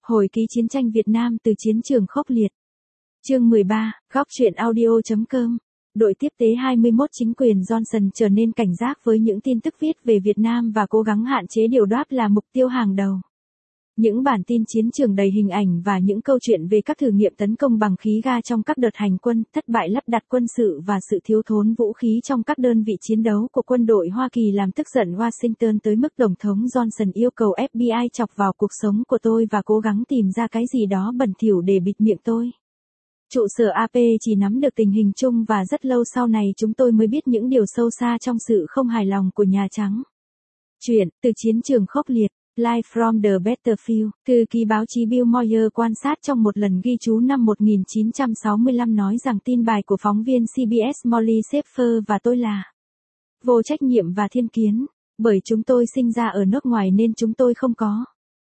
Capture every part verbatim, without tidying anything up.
Hồi ký chiến tranh Việt Nam từ chiến trường khốc liệt. Chương mười ba, góc truyện audio.com. Đội tiếp tế hai mươi mốt chính quyền Johnson trở nên cảnh giác với những tin tức viết về Việt Nam và cố gắng hạn chế điều đó là mục tiêu hàng đầu. Những bản tin chiến trường đầy hình ảnh và những câu chuyện về các thử nghiệm tấn công bằng khí ga trong các đợt hành quân, thất bại lắp đặt quân sự và sự thiếu thốn vũ khí trong các đơn vị chiến đấu của quân đội Hoa Kỳ làm tức giận Washington tới mức Tổng thống Johnson yêu cầu ép bê i chọc vào cuộc sống của tôi và cố gắng tìm ra cái gì đó bẩn thỉu để bịt miệng tôi. Trụ sở a pê chỉ nắm được tình hình chung và rất lâu sau này chúng tôi mới biết những điều sâu xa trong sự không hài lòng của Nhà Trắng. Chuyện, từ chiến trường khốc liệt. Live from the Battlefield, thư ký báo chí Bill Moyer quan sát trong một lần ghi chú năm một nghìn chín trăm sáu mươi lăm nói rằng tin bài của phóng viên xê bê ét Molly Shaffer và tôi là vô trách nhiệm và thiên kiến, bởi chúng tôi sinh ra ở nước ngoài nên chúng tôi không có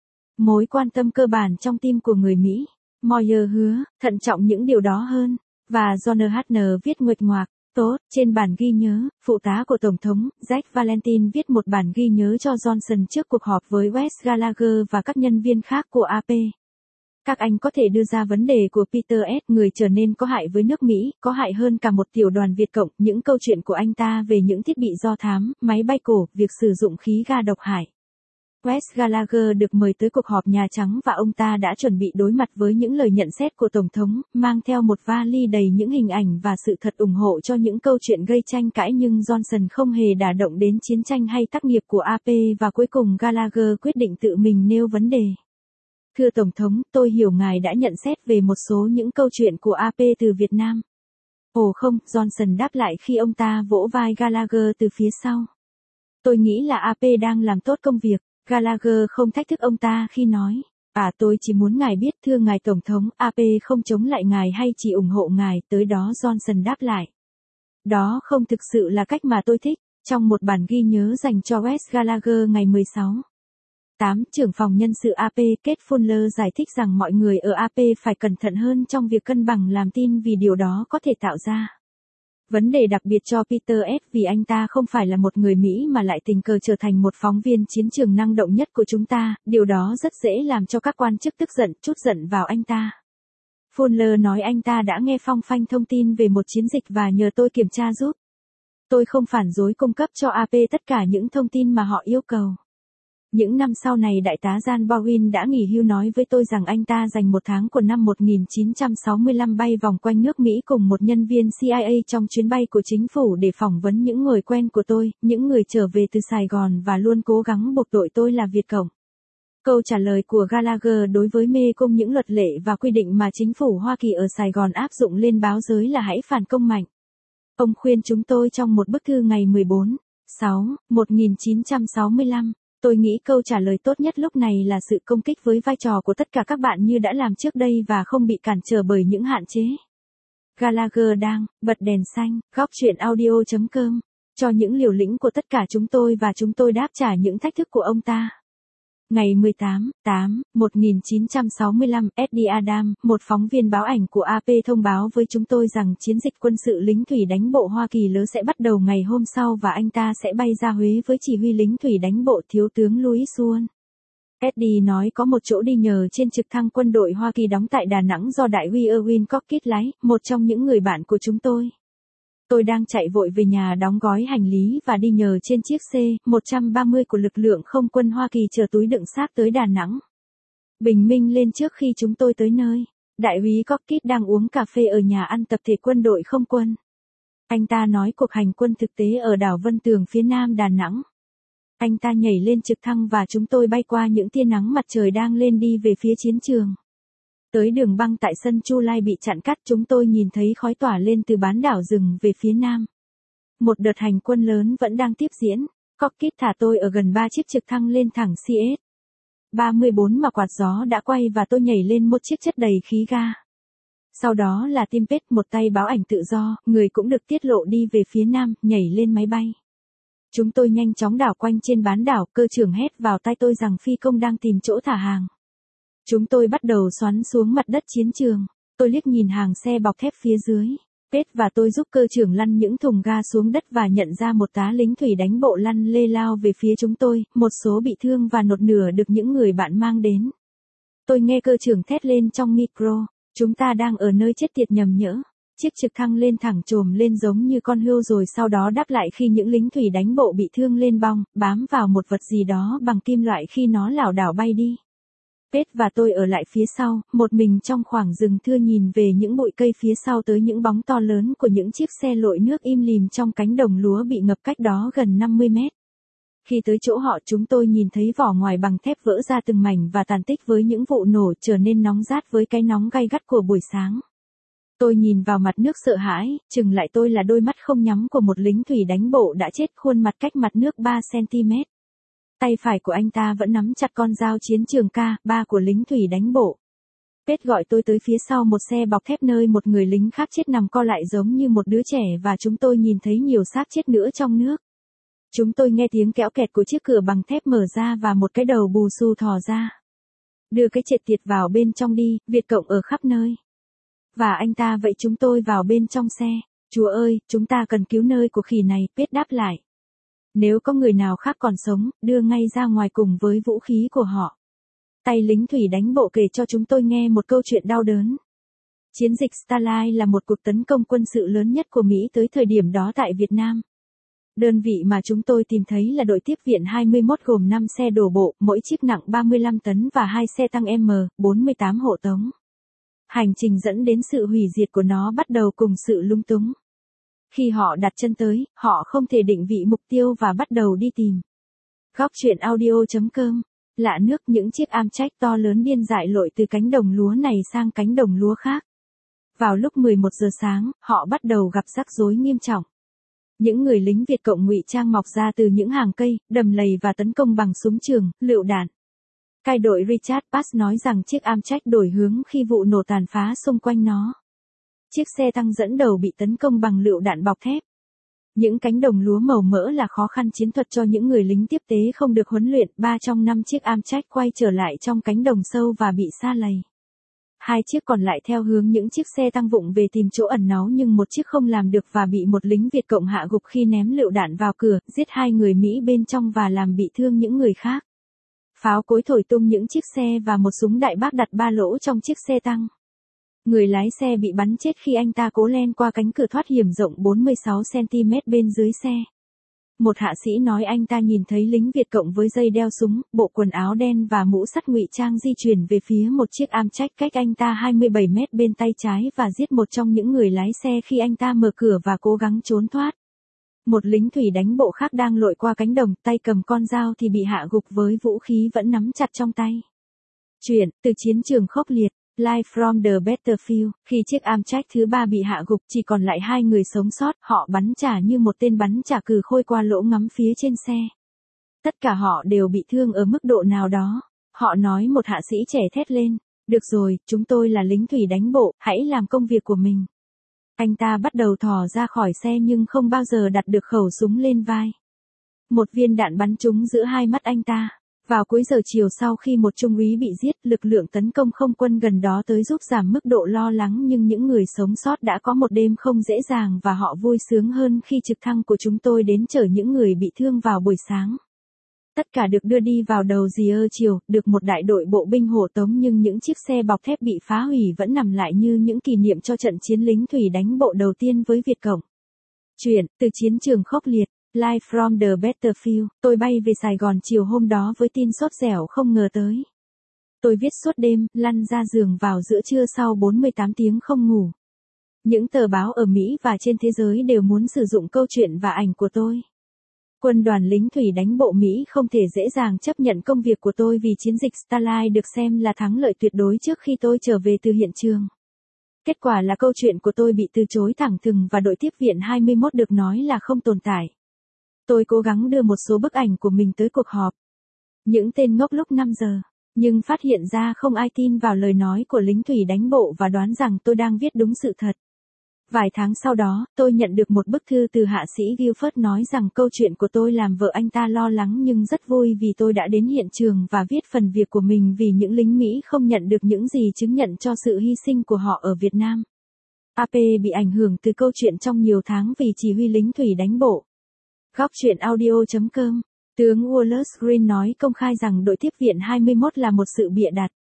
mối quan tâm cơ bản trong tim của người Mỹ. Moyer hứa, thận trọng những điều đó hơn, và John Hatner viết nguệch ngoạc. Tốt, trên bản ghi nhớ, phụ tá của Tổng thống, Jack Valentine viết một bản ghi nhớ cho Johnson trước cuộc họp với Wes Gallagher và các nhân viên khác của a pê. Các anh có thể đưa ra vấn đề của Peter S. người trở nên có hại với nước Mỹ, có hại hơn cả một tiểu đoàn Việt Cộng, những câu chuyện của anh ta về những thiết bị do thám, máy bay cổ, việc sử dụng khí ga độc hại. Wes Gallagher được mời tới cuộc họp Nhà Trắng và ông ta đã chuẩn bị đối mặt với những lời nhận xét của Tổng thống, mang theo một vali đầy những hình ảnh và sự thật ủng hộ cho những câu chuyện gây tranh cãi, nhưng Johnson không hề đả động đến chiến tranh hay tác nghiệp của a pê và cuối cùng Gallagher quyết định tự mình nêu vấn đề. Thưa Tổng thống, tôi hiểu ngài đã nhận xét về một số những câu chuyện của a pê từ Việt Nam. Ồ không, Johnson đáp lại khi ông ta vỗ vai Gallagher từ phía sau. Tôi nghĩ là a pê đang làm tốt công việc. Gallagher không thách thức ông ta khi nói, à tôi chỉ muốn ngài biết thưa ngài Tổng thống, a pê không chống lại ngài hay chỉ ủng hộ ngài, tới đó Johnson đáp lại. Đó không thực sự là cách mà tôi thích. Trong một bản ghi nhớ dành cho Wes Gallagher ngày mười sáu tháng tám, trưởng phòng nhân sự a pê Kate Fuller giải thích rằng mọi người ở a pê phải cẩn thận hơn trong việc cân bằng làm tin vì điều đó có thể tạo ra vấn đề đặc biệt cho Peter S. vì anh ta không phải là một người Mỹ mà lại tình cờ trở thành một phóng viên chiến trường năng động nhất của chúng ta, điều đó rất dễ làm cho các quan chức tức giận, trút giận vào anh ta. Fuller nói anh ta đã nghe phong phanh thông tin về một chiến dịch và nhờ tôi kiểm tra giúp. Tôi không phản dối cung cấp cho a pê tất cả những thông tin mà họ yêu cầu. Những năm sau này Đại tá Jan Bowen đã nghỉ hưu nói với tôi rằng anh ta dành một tháng của năm một nghìn chín trăm sáu mươi lăm bay vòng quanh nước Mỹ cùng một nhân viên xê i a trong chuyến bay của chính phủ để phỏng vấn những người quen của tôi, những người trở về từ Sài Gòn và luôn cố gắng buộc tội tôi là Việt Cộng. Câu trả lời của Gallagher đối với mê cung những luật lệ và quy định mà chính phủ Hoa Kỳ ở Sài Gòn áp dụng lên báo giới là hãy phản công mạnh. Ông khuyên chúng tôi trong một bức thư ngày mười bốn tháng sáu năm một nghìn chín trăm sáu mươi lăm. Tôi nghĩ câu trả lời tốt nhất lúc này là sự công kích với vai trò của tất cả các bạn như đã làm trước đây và không bị cản trở bởi những hạn chế. Gallagher đang bật đèn xanh, góc truyện audio.com, cho những liều lĩnh của tất cả chúng tôi và chúng tôi đáp trả những thách thức của ông ta. Ngày mười tám tháng tám, một nghìn chín trăm sáu mươi lăm, Eddie Adam, một phóng viên báo ảnh của a pê thông báo với chúng tôi rằng chiến dịch quân sự lính thủy đánh bộ Hoa Kỳ lớn sẽ bắt đầu ngày hôm sau và anh ta sẽ bay ra Huế với chỉ huy lính thủy đánh bộ Thiếu tướng Louis Suon. Eddie nói có một chỗ đi nhờ trên trực thăng quân đội Hoa Kỳ đóng tại Đà Nẵng do đại úy Erwin Cockett lái, một trong những người bạn của chúng tôi. Tôi đang chạy vội về nhà đóng gói hành lý và đi nhờ trên chiếc C một trăm ba mươi của lực lượng không quân Hoa Kỳ chở túi đựng xác tới Đà Nẵng. Bình minh lên trước khi chúng tôi tới nơi. Đại úy Cockett đang uống cà phê ở nhà ăn tập thể quân đội không quân. Anh ta nói cuộc hành quân thực tế ở đảo Vân Tường phía nam Đà Nẵng. Anh ta nhảy lên trực thăng và chúng tôi bay qua những tia nắng mặt trời đang lên đi về phía chiến trường. Tới đường băng tại sân Chu Lai bị chặn cắt, chúng tôi nhìn thấy khói tỏa lên từ bán đảo rừng về phía nam. Một đợt hành quân lớn vẫn đang tiếp diễn. Cockett thả tôi ở gần ba chiếc trực thăng lên thẳng C S ba mươi bốn mà quạt gió đã quay và tôi nhảy lên một chiếc chất đầy khí ga. Sau đó là Timpet, một tay báo ảnh tự do, người cũng được tiết lộ đi về phía nam, nhảy lên máy bay. Chúng tôi nhanh chóng đảo quanh trên bán đảo, cơ trưởng hét vào tai tôi rằng phi công đang tìm chỗ thả hàng. Chúng tôi bắt đầu xoắn xuống mặt đất chiến trường. Tôi liếc nhìn hàng xe bọc thép phía dưới. Pet và tôi giúp cơ trưởng lăn những thùng ga xuống đất và nhận ra một tá lính thủy đánh bộ lăn lê lao về phía chúng tôi, một số bị thương và nột nửa được những người bạn mang đến. Tôi nghe cơ trưởng thét lên trong micro, chúng ta đang ở nơi chết tiệt nhầm nhỡ. Chiếc trực thăng lên thẳng chồm lên giống như con hươu rồi sau đó đáp lại khi những lính thủy đánh bộ bị thương lên bong, bám vào một vật gì đó bằng kim loại khi nó lảo đảo bay đi. Pết và tôi ở lại phía sau, một mình trong khoảng rừng thưa nhìn về những bụi cây phía sau tới những bóng to lớn của những chiếc xe lội nước im lìm trong cánh đồng lúa bị ngập cách đó gần năm mươi mét. Khi tới chỗ họ chúng tôi nhìn thấy vỏ ngoài bằng thép vỡ ra từng mảnh và tàn tích với những vụ nổ trở nên nóng rát với cái nóng gay gắt của buổi sáng. Tôi nhìn vào mặt nước sợ hãi, chừng lại tôi là đôi mắt không nhắm của một lính thủy đánh bộ đã chết khuôn mặt cách mặt nước ba xăng-ti-mét. Tay phải của anh ta vẫn nắm chặt con dao chiến trường K ba của lính thủy đánh bộ. Pết gọi tôi tới phía sau một xe bọc thép nơi một người lính khác chết nằm co lại giống như một đứa trẻ và chúng tôi nhìn thấy nhiều xác chết nữa trong nước. Chúng tôi nghe tiếng kéo kẹt của chiếc cửa bằng thép mở ra và một cái đầu bù xù thò ra. Đưa cái chệt tiệt vào bên trong đi, Việt Cộng ở khắp nơi. Và anh ta vậy chúng tôi vào bên trong xe. Chúa ơi, chúng ta cần cứu nơi của khỉ này, Pết đáp lại. Nếu có người nào khác còn sống, đưa ngay ra ngoài cùng với vũ khí của họ. Tay lính thủy đánh bộ kể cho chúng tôi nghe một câu chuyện đau đớn. Chiến dịch Starlight là một cuộc tấn công quân sự lớn nhất của Mỹ tới thời điểm đó tại Việt Nam. Đơn vị mà chúng tôi tìm thấy là đội tiếp viện hai mươi mốt gồm năm xe đổ bộ, mỗi chiếc nặng ba mươi lăm tấn và hai xe tăng M bốn mươi tám hộ tống. Hành trình dẫn đến sự hủy diệt của nó bắt đầu cùng sự lung túng. Khi họ đặt chân tới, họ không thể định vị mục tiêu và bắt đầu đi tìm. Góc truyện audio chấm com. Lạ nước những chiếc Amtrak to lớn điên dại lội từ cánh đồng lúa này sang cánh đồng lúa khác. Vào lúc mười một giờ sáng, họ bắt đầu gặp rắc rối nghiêm trọng. Những người lính Việt Cộng ngụy trang mọc ra từ những hàng cây, đầm lầy và tấn công bằng súng trường, lựu đạn. Cai đội Richard Pass nói rằng chiếc Amtrak đổi hướng khi vụ nổ tàn phá xung quanh nó. Chiếc xe tăng dẫn đầu bị tấn công bằng lựu đạn bọc thép. Những cánh đồng lúa màu mỡ là khó khăn chiến thuật cho những người lính tiếp tế không được huấn luyện. Ba trong năm chiếc Amtrak quay trở lại trong cánh đồng sâu và bị sa lầy. Hai chiếc còn lại theo hướng những chiếc xe tăng vụng về tìm chỗ ẩn náu nhưng một chiếc không làm được và bị một lính Việt Cộng hạ gục khi ném lựu đạn vào cửa, giết hai người Mỹ bên trong và làm bị thương những người khác. Pháo cối thổi tung những chiếc xe và một súng đại bác đặt ba lỗ trong chiếc xe tăng. Người lái xe bị bắn chết khi anh ta cố len qua cánh cửa thoát hiểm rộng bốn mươi sáu xăng-ti-mét bên dưới xe. Một hạ sĩ nói anh ta nhìn thấy lính Việt Cộng với dây đeo súng, bộ quần áo đen và mũ sắt ngụy trang di chuyển về phía một chiếc Amtrak cách anh ta hai mươi bảy mét bên tay trái và giết một trong những người lái xe khi anh ta mở cửa và cố gắng trốn thoát. Một lính thủy đánh bộ khác đang lội qua cánh đồng, tay cầm con dao thì bị hạ gục với vũ khí vẫn nắm chặt trong tay. Chuyện, từ chiến trường khốc liệt. Live from the battlefield, khi chiếc Amtrak thứ ba bị hạ gục chỉ còn lại hai người sống sót, họ bắn trả như một tên bắn trả cừ khôi qua lỗ ngắm phía trên xe. Tất cả họ đều bị thương ở mức độ nào đó. Họ nói một hạ sĩ trẻ thét lên, được rồi, chúng tôi là lính thủy đánh bộ, hãy làm công việc của mình. Anh ta bắt đầu thò ra khỏi xe nhưng không bao giờ đặt được khẩu súng lên vai. Một viên đạn bắn trúng giữa hai mắt anh ta. Vào cuối giờ chiều sau khi một trung úy bị giết, lực lượng tấn công không quân gần đó tới giúp giảm mức độ lo lắng nhưng những người sống sót đã có một đêm không dễ dàng và họ vui sướng hơn khi trực thăng của chúng tôi đến chở những người bị thương vào buổi sáng. Tất cả được đưa đi vào đầu giờ chiều, được một đại đội bộ binh hộ tống nhưng những chiếc xe bọc thép bị phá hủy vẫn nằm lại như những kỷ niệm cho trận chiến lính thủy đánh bộ đầu tiên với Việt Cộng. Chuyện, từ chiến trường khốc liệt. Live from the battlefield, tôi bay về Sài Gòn chiều hôm đó với tin sốt dẻo không ngờ tới. Tôi viết suốt đêm, lăn ra giường vào giữa trưa sau bốn mươi tám tiếng không ngủ. Những tờ báo ở Mỹ và trên thế giới đều muốn sử dụng câu chuyện và ảnh của tôi. Quân đoàn lính thủy đánh bộ Mỹ không thể dễ dàng chấp nhận công việc của tôi vì chiến dịch Starlight được xem là thắng lợi tuyệt đối trước khi tôi trở về từ hiện trường. Kết quả là câu chuyện của tôi bị từ chối thẳng thừng và đội tiếp viện hai mươi mốt được nói là không tồn tại. Tôi cố gắng đưa một số bức ảnh của mình tới cuộc họp. Những tên ngốc lúc năm giờ, nhưng phát hiện ra không ai tin vào lời nói của lính thủy đánh bộ và đoán rằng tôi đang viết đúng sự thật. Vài tháng sau đó, tôi nhận được một bức thư từ hạ sĩ Guilford nói rằng câu chuyện của tôi làm vợ anh ta lo lắng nhưng rất vui vì tôi đã đến hiện trường và viết phần việc của mình vì những lính Mỹ không nhận được những gì chứng nhận cho sự hy sinh của họ ở Việt Nam. a pê bị ảnh hưởng từ câu chuyện trong nhiều tháng vì chỉ huy lính thủy đánh bộ. Góc truyện audio chấm com. Tướng Wallace Green nói công khai rằng đội tiếp viện hai mươi mốt là một sự bịa đặt.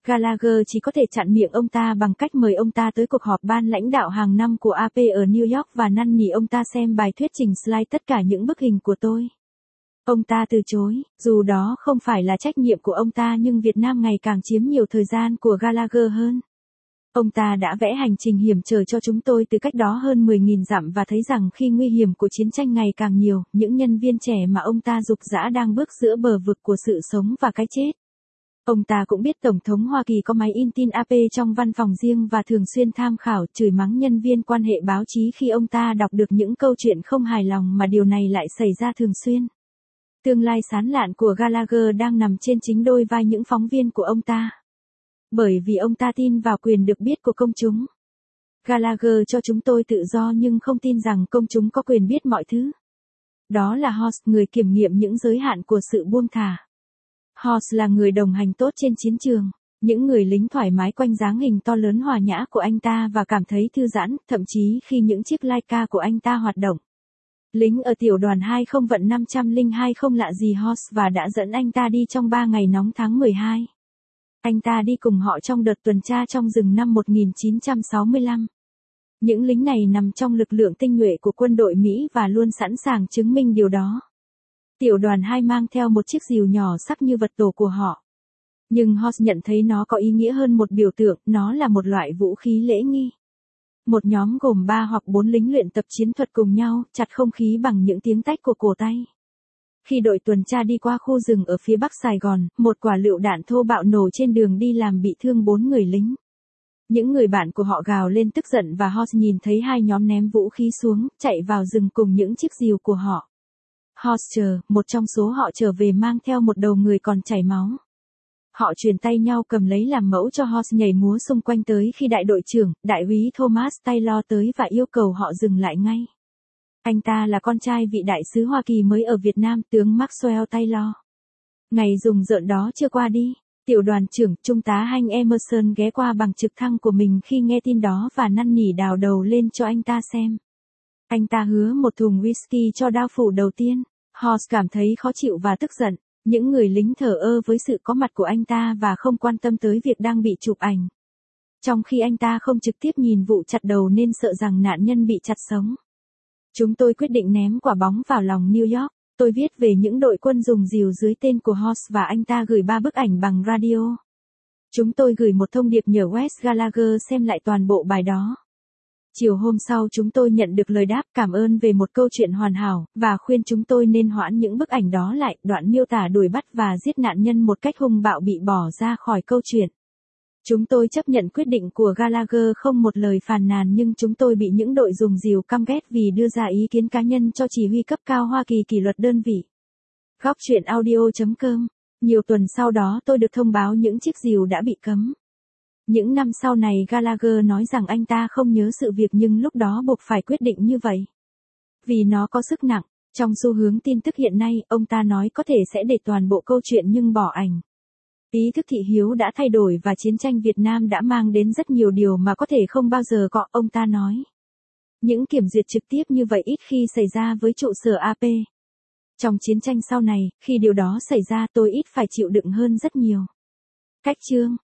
Gallagher chỉ có thể chặn miệng ông ta bằng cách mời ông ta tới cuộc họp ban lãnh đạo hàng năm của a pê ở New York và năn nỉ ông ta xem bài thuyết trình slide tất cả những bức hình của tôi. Ông ta từ chối, dù đó không phải là trách nhiệm của ông ta nhưng Việt Nam ngày càng chiếm nhiều thời gian của Gallagher hơn. Ông ta đã vẽ hành trình hiểm trở cho chúng tôi từ cách đó hơn mười nghìn dặm và thấy rằng khi nguy hiểm của chiến tranh ngày càng nhiều, những nhân viên trẻ mà ông ta giục giã đang bước giữa bờ vực của sự sống và cái chết. Ông ta cũng biết Tổng thống Hoa Kỳ có máy in tin a pê trong văn phòng riêng và thường xuyên tham khảo, chửi mắng nhân viên quan hệ báo chí khi ông ta đọc được những câu chuyện không hài lòng mà điều này lại xảy ra thường xuyên. Tương lai sáng lạn của Gallagher đang nằm trên chính đôi vai những phóng viên của ông ta. Bởi vì ông ta tin vào quyền được biết của công chúng. Gallagher cho chúng tôi tự do nhưng không tin rằng công chúng có quyền biết mọi thứ. Đó là Horst, người kiểm nghiệm những giới hạn của sự buông thả. Horst là người đồng hành tốt trên chiến trường. Những người lính thoải mái quanh dáng hình to lớn hòa nhã của anh ta và cảm thấy thư giãn, thậm chí khi những chiếc Laika của anh ta hoạt động. Lính ở tiểu đoàn hai không vận năm trăm lẻ hai không lạ gì Horst và đã dẫn anh ta đi trong ba ngày nóng tháng mười hai. Anh ta đi cùng họ trong đợt tuần tra trong rừng năm một nghìn chín trăm sáu mươi lăm. Những lính này nằm trong lực lượng tinh nhuệ của quân đội Mỹ và luôn sẵn sàng chứng minh điều đó. Tiểu đoàn hai mang theo một chiếc rìu nhỏ sắc như vật tổ của họ. Nhưng Horst nhận thấy nó có ý nghĩa hơn một biểu tượng, nó là một loại vũ khí lễ nghi. Một nhóm gồm ba hoặc bốn lính luyện tập chiến thuật cùng nhau, chặt không khí bằng những tiếng tách của cổ tay. Khi đội tuần tra đi qua khu rừng ở phía bắc Sài Gòn, một quả lựu đạn thô bạo nổ trên đường đi làm bị thương bốn người lính. Những người bạn của họ gào lên tức giận và Horst nhìn thấy hai nhóm ném vũ khí xuống, chạy vào rừng cùng những chiếc rìu của họ. Horst, một trong số họ trở về mang theo một đầu người còn chảy máu. Họ truyền tay nhau cầm lấy làm mẫu cho Horst nhảy múa xung quanh tới khi đại đội trưởng, đại úy Thomas Taylor tới và yêu cầu họ dừng lại ngay. Anh ta là con trai vị đại sứ Hoa Kỳ mới ở Việt Nam, tướng Maxwell Taylor. Ngày rùng rợn đó chưa qua đi, tiểu đoàn trưởng, trung tá Hank Emerson ghé qua bằng trực thăng của mình khi nghe tin đó và năn nỉ đào đầu lên cho anh ta xem. Anh ta hứa một thùng whisky cho đao phủ đầu tiên. Horst cảm thấy khó chịu và tức giận. Những người lính thờ ơ với sự có mặt của anh ta và không quan tâm tới việc đang bị chụp ảnh. Trong khi anh ta không trực tiếp nhìn vụ chặt đầu nên sợ rằng nạn nhân bị chặt sống. Chúng tôi quyết định ném quả bóng vào lòng New York. Tôi viết về những đội quân dùng rìu dưới tên của Horst và anh ta gửi ba bức ảnh bằng radio. Chúng tôi gửi một thông điệp nhờ Wes Gallagher xem lại toàn bộ bài đó. Chiều hôm sau chúng tôi nhận được lời đáp cảm ơn về một câu chuyện hoàn hảo, và khuyên chúng tôi nên hoãn những bức ảnh đó lại. Đoạn miêu tả đuổi bắt và giết nạn nhân một cách hung bạo bị bỏ ra khỏi câu chuyện. Chúng tôi chấp nhận quyết định của Gallagher không một lời phàn nàn nhưng chúng tôi bị những đội dùng rìu căm ghét vì đưa ra ý kiến cá nhân cho chỉ huy cấp cao Hoa Kỳ kỷ luật đơn vị. Góc truyện audio chấm com. Nhiều tuần sau đó tôi được thông báo những chiếc rìu đã bị cấm. Những năm sau này Gallagher nói rằng anh ta không nhớ sự việc nhưng lúc đó buộc phải quyết định như vậy. Vì nó có sức nặng, trong xu hướng tin tức hiện nay, ông ta nói có thể sẽ để toàn bộ câu chuyện nhưng bỏ ảnh. Ý thức thị hiếu đã thay đổi và chiến tranh Việt Nam đã mang đến rất nhiều điều mà có thể không bao giờ có, ông ta nói. Những kiểm duyệt trực tiếp như vậy ít khi xảy ra với trụ sở a pê. Trong chiến tranh sau này, khi điều đó xảy ra tôi ít phải chịu đựng hơn rất nhiều. Cách chương